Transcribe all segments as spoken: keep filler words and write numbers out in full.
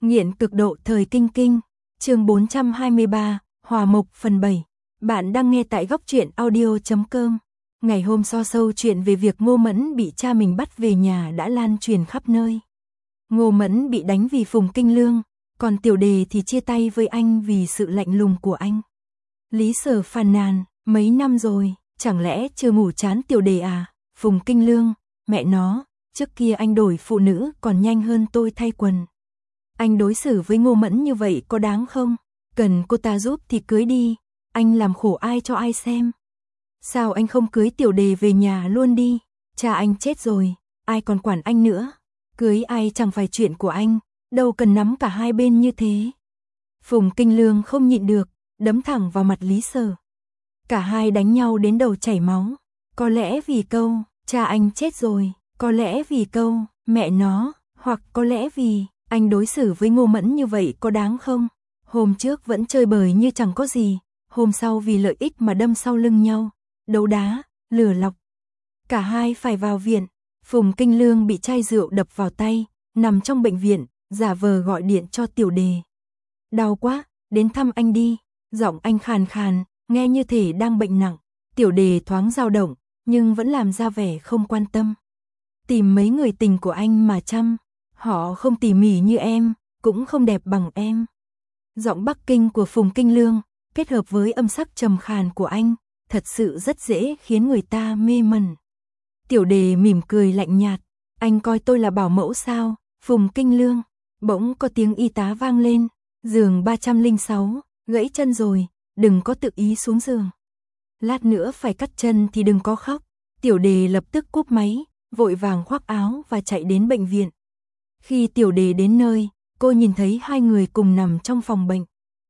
Nghiện cực độ thời kinh kinh, chương bốn trăm hai mươi ba, Hòa Mộc phần bảy. Bạn đang nghe tại góc truyện audio chấm com. Ngày hôm so sâu chuyện về việc Ngô Mẫn bị cha mình bắt về nhà đã lan truyền khắp nơi. Ngô Mẫn bị đánh vì Phùng Kinh Lương, còn Tiểu Đề thì chia tay với anh vì sự lạnh lùng của anh. Lý Sở phàn nàn, mấy năm rồi, chẳng lẽ chưa ngủ chán Tiểu Đề à? Phùng Kinh Lương, mẹ nó, trước kia anh đổi phụ nữ còn nhanh hơn tôi thay quần. Anh đối xử với Ngô Mẫn như vậy có đáng không? Cần cô ta giúp thì cưới đi, anh làm khổ ai cho ai xem. Sao anh không cưới Tiểu Đề về nhà luôn đi? Cha anh chết rồi, ai còn quản anh nữa? Cưới ai chẳng phải chuyện của anh, đâu cần nắm cả hai bên như thế. Phùng Kinh Lương không nhịn được, đấm thẳng vào mặt Lý Sở. Cả hai đánh nhau đến đầu chảy máu. Có lẽ vì câu, cha anh chết rồi, có lẽ vì câu, mẹ nó, hoặc có lẽ vì anh đối xử với Ngô Mẫn như vậy có đáng không? Hôm trước vẫn chơi bời như chẳng có gì, hôm sau vì lợi ích mà đâm sau lưng nhau, đấu đá, lừa lọc. Cả hai phải vào viện, Phùng Kinh Lương bị chai rượu đập vào tay, nằm trong bệnh viện, giả vờ gọi điện cho Tiểu Đề. Đau quá, đến thăm anh đi, giọng anh khàn khàn, nghe như thể đang bệnh nặng. Tiểu Đề thoáng dao động, nhưng vẫn làm ra vẻ không quan tâm. Tìm mấy người tình của anh mà chăm, họ không tỉ mỉ như em, cũng không đẹp bằng em. Giọng Bắc Kinh của Phùng Kinh Lương, kết hợp với âm sắc trầm khàn của anh, thật sự rất dễ khiến người ta mê mẩn. Tiểu Đề mỉm cười lạnh nhạt, anh coi tôi là bảo mẫu sao? Phùng Kinh Lương, bỗng có tiếng y tá vang lên, giường ba trăm lẻ sáu, gãy chân rồi, đừng có tự ý xuống giường. Lát nữa phải cắt chân thì đừng có khóc. Tiểu Đề lập tức cúp máy, vội vàng khoác áo và chạy đến bệnh viện. Khi Tiểu Đề đến nơi, cô nhìn thấy hai người cùng nằm trong phòng bệnh.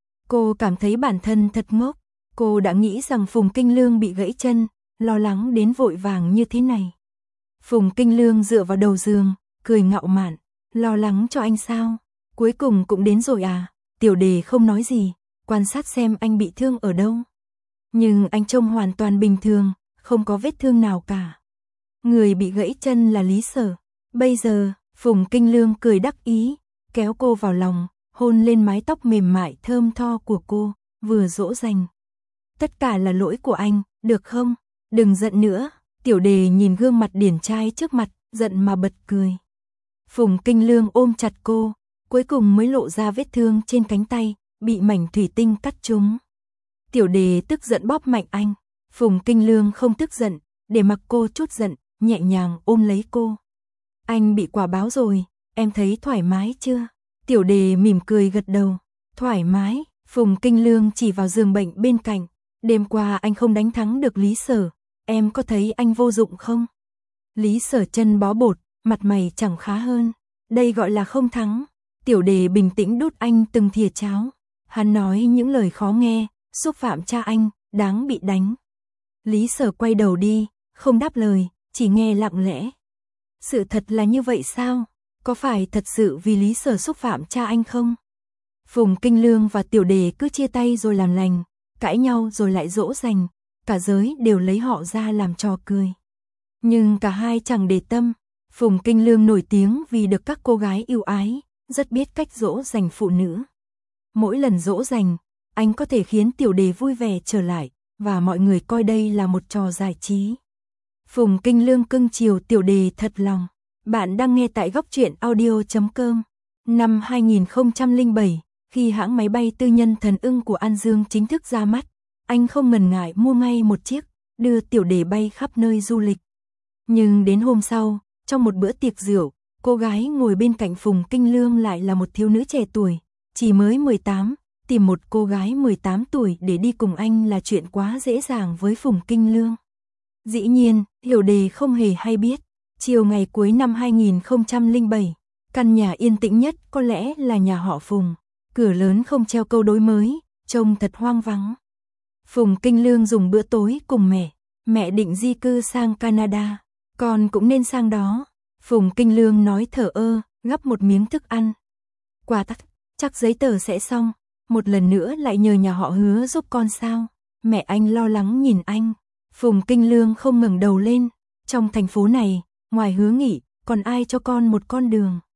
Cô cảm thấy bản thân thật ngốc, cô đã nghĩ rằng Phùng Kinh Lương bị gãy chân, lo lắng đến vội vàng như thế này. Phùng Kinh Lương dựa vào đầu giường, cười ngạo mạn, lo lắng cho anh sao? Cuối cùng cũng đến rồi à? Tiểu Đề không nói gì, quan sát xem anh bị thương ở đâu. Nhưng anh trông hoàn toàn bình thường, không có vết thương nào cả. Người bị gãy chân là Lý Sở. Bây giờ, Phùng Kinh Lương cười đắc ý, kéo cô vào lòng, hôn lên mái tóc mềm mại thơm tho của cô, vừa dỗ dành. Tất cả là lỗi của anh, được không? Đừng giận nữa. Tiểu Đề nhìn gương mặt điển trai trước mặt, giận mà bật cười. Phùng Kinh Lương ôm chặt cô, cuối cùng mới lộ ra vết thương trên cánh tay, bị mảnh thủy tinh cắt trúng. Tiểu Đề tức giận bóp mạnh anh. Phùng Kinh Lương không tức giận, để mặc cô chút giận, nhẹ nhàng ôm lấy cô. Anh bị quả báo rồi, em thấy thoải mái chưa? Tiểu Đề mỉm cười gật đầu. Thoải mái. Phùng Kinh Lương chỉ vào giường bệnh bên cạnh. Đêm qua anh không đánh thắng được Lý Sở, em có thấy anh vô dụng không? Lý Sở chân bó bột, mặt mày chẳng khá hơn. Đây gọi là không thắng. Tiểu Đề bình tĩnh đút anh từng thìa cháo. Hắn nói những lời khó nghe, xúc phạm cha anh, đáng bị đánh. Lý Sở quay đầu đi, không đáp lời, chỉ nghe lặng lẽ. Sự thật là như vậy sao? Có phải thật sự vì Lý Sở xúc phạm cha anh không? Phùng Kinh Lương và Tiểu Đề cứ chia tay rồi làm lành, cãi nhau rồi lại dỗ dành, cả giới đều lấy họ ra làm trò cười. Nhưng cả hai chẳng để tâm. Phùng Kinh Lương nổi tiếng vì được các cô gái yêu ái, rất biết cách dỗ dành phụ nữ. Mỗi lần dỗ dành, anh có thể khiến Tiểu Đề vui vẻ trở lại, và mọi người coi đây là một trò giải trí. Phùng Kinh Lương cưng chiều Tiểu Đề thật lòng. Bạn đang nghe tại góc truyện audio chấm com. Năm hai nghìn không trăm lẻ bảy, khi hãng máy bay tư nhân Thần Ưng của An Dương chính thức ra mắt, anh không ngần ngại mua ngay một chiếc, đưa Tiểu Đề bay khắp nơi du lịch. Nhưng đến hôm sau, trong một bữa tiệc rượu, cô gái ngồi bên cạnh Phùng Kinh Lương lại là một thiếu nữ trẻ tuổi, chỉ mới mười tám, tìm một cô gái mười tám tuổi để đi cùng anh là chuyện quá dễ dàng với Phùng Kinh Lương. Dĩ nhiên, Tiểu Đề không hề hay biết, chiều ngày cuối năm hai nghìn không trăm lẻ bảy, căn nhà yên tĩnh nhất có lẽ là nhà họ Phùng, cửa lớn không treo câu đối mới, trông thật hoang vắng. Phùng Kinh Lương dùng bữa tối cùng mẹ, mẹ định di cư sang Canada, con cũng nên sang đó. Phùng Kinh Lương nói thở ơ, gắp một miếng thức ăn. Quả tắc, chắc giấy tờ sẽ xong, một lần nữa lại nhờ nhà họ Hứa giúp con sao? Mẹ anh lo lắng nhìn anh. Phùng Kinh Lương không ngẩng đầu lên, trong thành phố này, ngoài Hứa Nghị, còn ai cho con một con đường?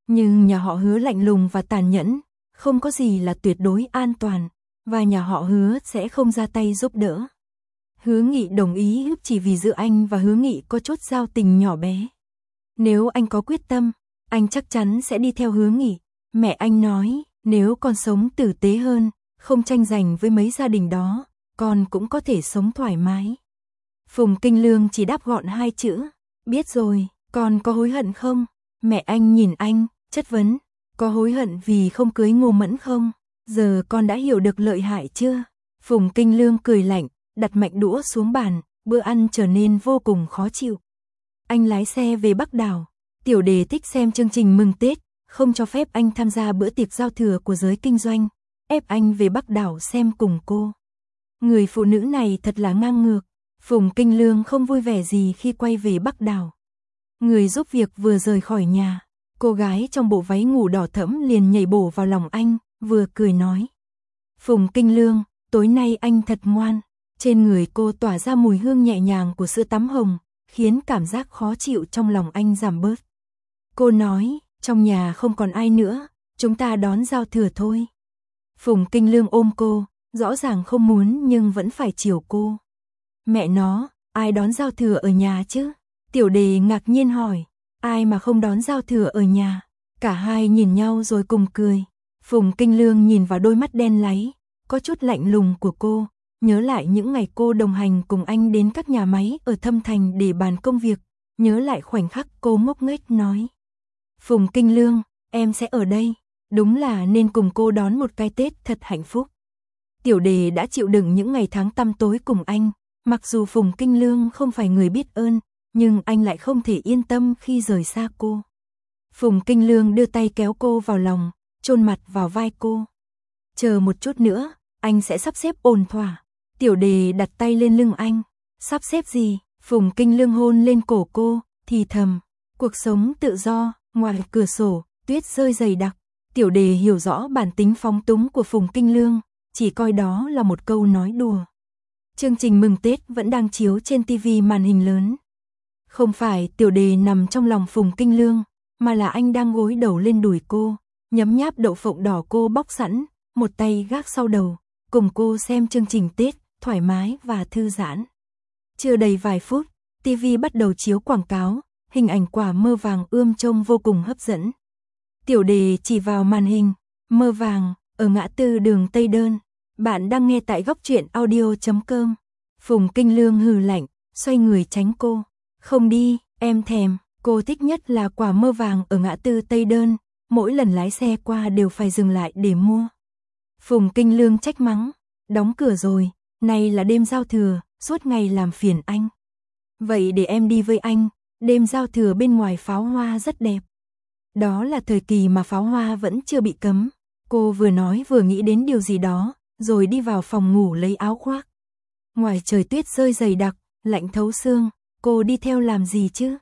Nhưng nhà họ Hứa lạnh lùng và tàn nhẫn, không có gì là tuyệt đối an toàn, và nhà họ Hứa sẽ không ra tay giúp đỡ. Hứa Nghị đồng ý chỉ vì giữa anh và Hứa Nghị có chút giao tình nhỏ bé. Nếu anh có quyết tâm, anh chắc chắn sẽ đi theo Hứa Nghị. Mẹ anh nói, nếu con sống tử tế hơn, không tranh giành với mấy gia đình đó, con cũng có thể sống thoải mái. Phùng Kinh Lương chỉ đáp gọn hai chữ, biết rồi. Con có hối hận không? Mẹ anh nhìn anh, chất vấn, có hối hận vì không cưới Ngô Mẫn không? Giờ con đã hiểu được lợi hại chưa? Phùng Kinh Lương cười lạnh, đặt mạnh đũa xuống bàn, bữa ăn trở nên vô cùng khó chịu. Anh lái xe về Bắc Đảo, Tiểu Đề thích xem chương trình mừng Tết, không cho phép anh tham gia bữa tiệc giao thừa của giới kinh doanh, ép anh về Bắc Đảo xem cùng cô. Người phụ nữ này thật là ngang ngược. Phùng Kinh Lương không vui vẻ gì khi quay về Bắc Đảo. Người giúp việc vừa rời khỏi nhà, cô gái trong bộ váy ngủ đỏ thẫm liền nhảy bổ vào lòng anh, vừa cười nói. Phùng Kinh Lương, tối nay anh thật ngoan. Trên người cô tỏa ra mùi hương nhẹ nhàng của sữa tắm hồng, khiến cảm giác khó chịu trong lòng anh giảm bớt. Cô nói, trong nhà không còn ai nữa, chúng ta đón giao thừa thôi. Phùng Kinh Lương ôm cô, rõ ràng không muốn nhưng vẫn phải chiều cô. Mẹ nó, ai đón giao thừa ở nhà chứ? Tiểu Đề ngạc nhiên hỏi, ai mà không đón giao thừa ở nhà? Cả hai nhìn nhau rồi cùng cười. Phùng Kinh Lương nhìn vào đôi mắt đen láy, có chút lạnh lùng của cô, nhớ lại những ngày cô đồng hành cùng anh đến các nhà máy ở Thâm Thành để bàn công việc, nhớ lại khoảnh khắc cô ngốc nghếch nói. Phùng Kinh Lương, em sẽ ở đây, đúng là nên cùng cô đón một cái Tết thật hạnh phúc. Tiểu Đề đã chịu đựng những ngày tháng tăm tối cùng anh, mặc dù Phùng Kinh Lương không phải người biết ơn, nhưng anh lại không thể yên tâm khi rời xa cô. Phùng Kinh Lương đưa tay kéo cô vào lòng, chôn mặt vào vai cô. Chờ một chút nữa, anh sẽ sắp xếp ổn thỏa. Tiểu Đề đặt tay lên lưng anh. Sắp xếp gì? Phùng Kinh Lương hôn lên cổ cô, thì thầm. Cuộc sống tự do, ngoài cửa sổ, tuyết rơi dày đặc. Tiểu Đề hiểu rõ bản tính phóng túng của Phùng Kinh Lương, chỉ coi đó là một câu nói đùa. Chương trình mừng Tết vẫn đang chiếu trên ti vi màn hình lớn. Không phải Tiểu Đề nằm trong lòng Phùng Kinh Lương, mà là anh đang gối đầu lên đùi cô, nhấm nháp đậu phộng đỏ cô bóc sẵn, một tay gác sau đầu, cùng cô xem chương trình Tết, thoải mái và thư giãn. Chưa đầy vài phút, ti vi bắt đầu chiếu quảng cáo, hình ảnh quả mơ vàng ươm trông vô cùng hấp dẫn. Tiểu Đề chỉ vào màn hình, mơ vàng, ở ngã tư đường Tây Đơn. Bạn đang nghe tại góc truyện audio chấm com. Phùng Kinh Lương hừ lạnh, xoay người tránh cô. Không đi, em thèm, cô thích nhất là quả mơ vàng ở ngã tư Tây Đơn, mỗi lần lái xe qua đều phải dừng lại để mua. Phùng Kinh Lương trách mắng, đóng cửa rồi, nay là đêm giao thừa, suốt ngày làm phiền anh. Vậy để em đi với anh, đêm giao thừa bên ngoài pháo hoa rất đẹp. Đó là thời kỳ mà pháo hoa vẫn chưa bị cấm. Cô vừa nói vừa nghĩ đến điều gì đó, rồi đi vào phòng ngủ lấy áo khoác. Ngoài trời tuyết rơi dày đặc, lạnh thấu xương, cô đi theo làm gì chứ?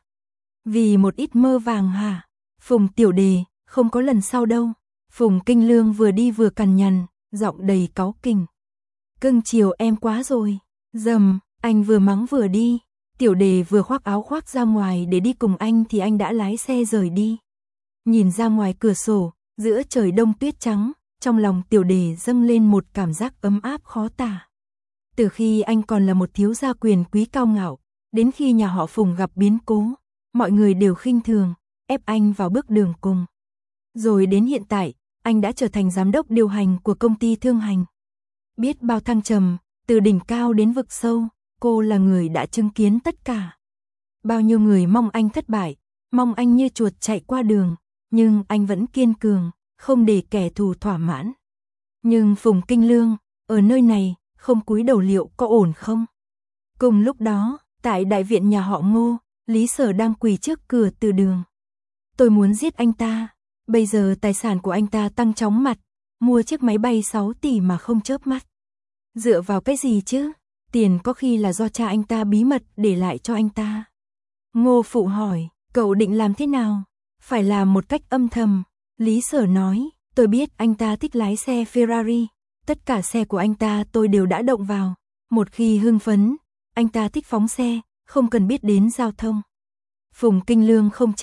Vì một ít mơ vàng hả? Phùng Tiểu Đề, không có lần sau đâu. Phùng Kinh Lương vừa đi vừa cằn nhằn, giọng đầy cáu kỉnh. Cưng chiều em quá rồi. Dầm, anh vừa mắng vừa đi. Tiểu Đề vừa khoác áo khoác ra ngoài để đi cùng anh thì anh đã lái xe rời đi. Nhìn ra ngoài cửa sổ, giữa trời đông tuyết trắng, trong lòng Tiểu Đề dâng lên một cảm giác ấm áp khó tả. Từ khi anh còn là một thiếu gia quyền quý cao ngạo, đến khi nhà họ Phùng gặp biến cố, mọi người đều khinh thường, ép anh vào bước đường cùng. Rồi đến hiện tại, anh đã trở thành giám đốc điều hành của công ty Thương Hành. Biết bao thăng trầm, từ đỉnh cao đến vực sâu, cô là người đã chứng kiến tất cả. Bao nhiêu người mong anh thất bại, mong anh như chuột chạy qua đường, nhưng anh vẫn kiên cường, không để kẻ thù thỏa mãn. Nhưng Phùng Kinh Lương, ở nơi này, không cúi đầu liệu có ổn không? Cùng lúc đó, tại đại viện nhà họ Ngô, Lý Sở đang quỳ trước cửa từ đường. Tôi muốn giết anh ta, bây giờ tài sản của anh ta tăng chóng mặt, mua chiếc máy bay sáu tỷ mà không chớp mắt. Dựa vào cái gì chứ? Tiền có khi là do cha anh ta bí mật để lại cho anh ta. Ngô Phụ hỏi, cậu định làm thế nào? Phải làm một cách âm thầm. Lý Sở nói, tôi biết anh ta thích lái xe Ferrari, tất cả xe của anh ta tôi đều đã động vào. Một khi hưng phấn, anh ta thích phóng xe, không cần biết đến giao thông. Phùng Kinh Lương không chết,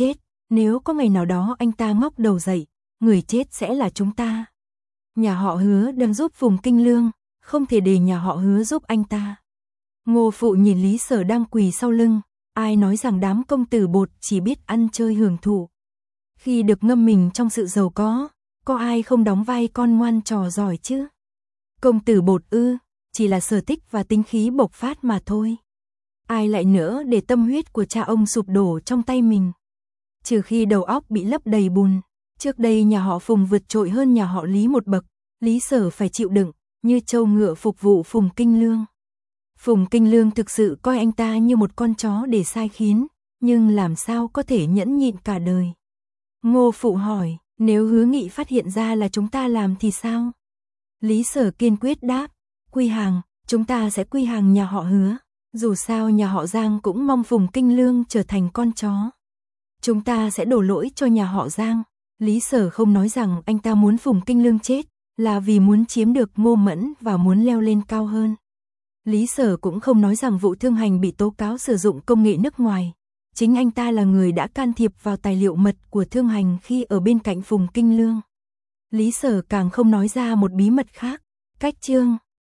nếu có ngày nào đó anh ta ngóc đầu dậy, người chết sẽ là chúng ta. Nhà họ Hứa đang giúp Phùng Kinh Lương, không thể để nhà họ Hứa giúp anh ta. Ngô Phụ nhìn Lý Sở đang quỳ sau lưng, ai nói rằng đám công tử bột chỉ biết ăn chơi hưởng thụ. Khi được ngâm mình trong sự giàu có, có ai không đóng vai con ngoan trò giỏi chứ? Công tử bột ư, chỉ là sở thích và tính khí bộc phát mà thôi. Ai lại nữa để tâm huyết của cha ông sụp đổ trong tay mình. Trừ khi đầu óc bị lấp đầy bùn. Trước đây nhà họ Phùng vượt trội hơn nhà họ Lý một bậc, Lý Sở phải chịu đựng, như trâu ngựa phục vụ Phùng Kinh Lương. Phùng Kinh Lương thực sự coi anh ta như một con chó để sai khiến, nhưng làm sao có thể nhẫn nhịn cả đời. Ngô Phụ hỏi, nếu Hứa Nghị phát hiện ra là chúng ta làm thì sao? Lý Sở kiên quyết đáp, quy hàng, chúng ta sẽ quy hàng nhà họ Hứa. Dù sao nhà họ Giang cũng mong Phùng Kinh Lương trở thành con chó. Chúng ta sẽ đổ lỗi cho nhà họ Giang. Lý Sở không nói rằng anh ta muốn Phùng Kinh Lương chết, là vì muốn chiếm được Ngô Mẫn và muốn leo lên cao hơn. Lý Sở cũng không nói rằng vụ Thương Hành bị tố cáo sử dụng công nghệ nước ngoài. Chính anh ta là người đã can thiệp vào tài liệu mật của Thương Hành khi ở bên cạnh Phùng Kinh Lương. Lý Sở càng không nói ra một bí mật khác, cách chương.